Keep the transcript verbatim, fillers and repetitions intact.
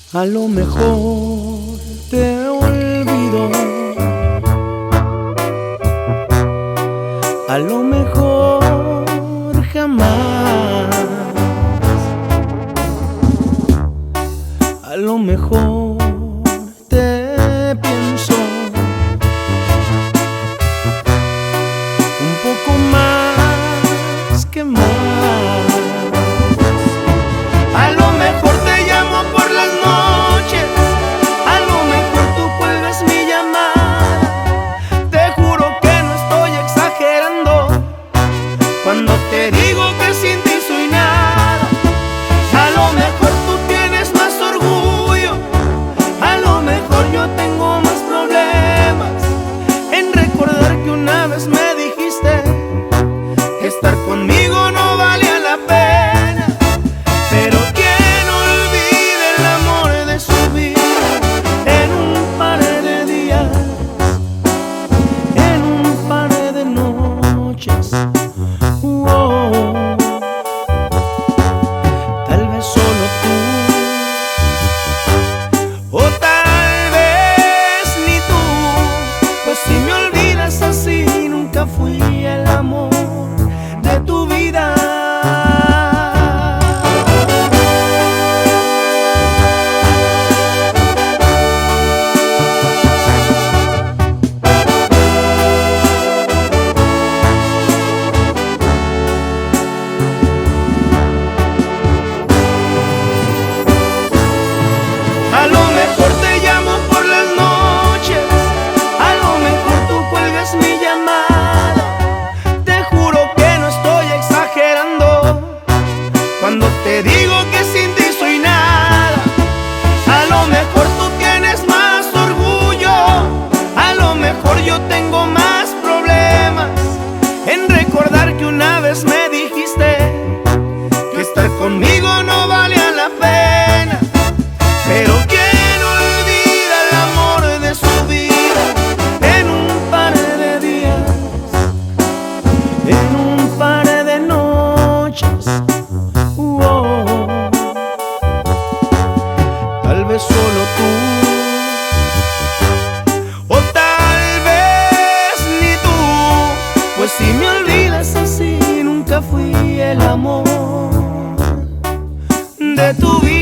A lo mejor te olvido, a lo mejor jamás, a lo mejor te pienso un poco más que más. A lo mejor te llamo por las noches, a lo mejor tú cuelgas mi llamada. Te juro que no estoy exagerando cuando te digo que sin ti soy nada. A lo mejor tú tienes más orgullo, a lo mejor yo tengo más problemas en recordar que una vez me dijiste que estar conmigo no valía la pena. Pero quien olvide el amor de su vida en un par de días, en un par de noches. Oh, tal vez solo tú, o tal vez ni tú, pues si me olvidas así nunca fui el amor de tu vida. A lo mejor te llamo por las noches, a lo mejor tú cuelgas mi llamada. Te juro que no estoy exagerando cuando te digo que sin ti soy nada. A lo mejor tú tienes más orgullo, a lo mejor yo tengo más problemas en recordar que una vez me dijiste que estar conmigo no valía la pena. Pero quien olvida el amor de su vida en un par de días, en un par de noches. Oh, tal vez solo tú, o tal vez ni tú, pues si me olvidas así nunca fui el amor de tu vida.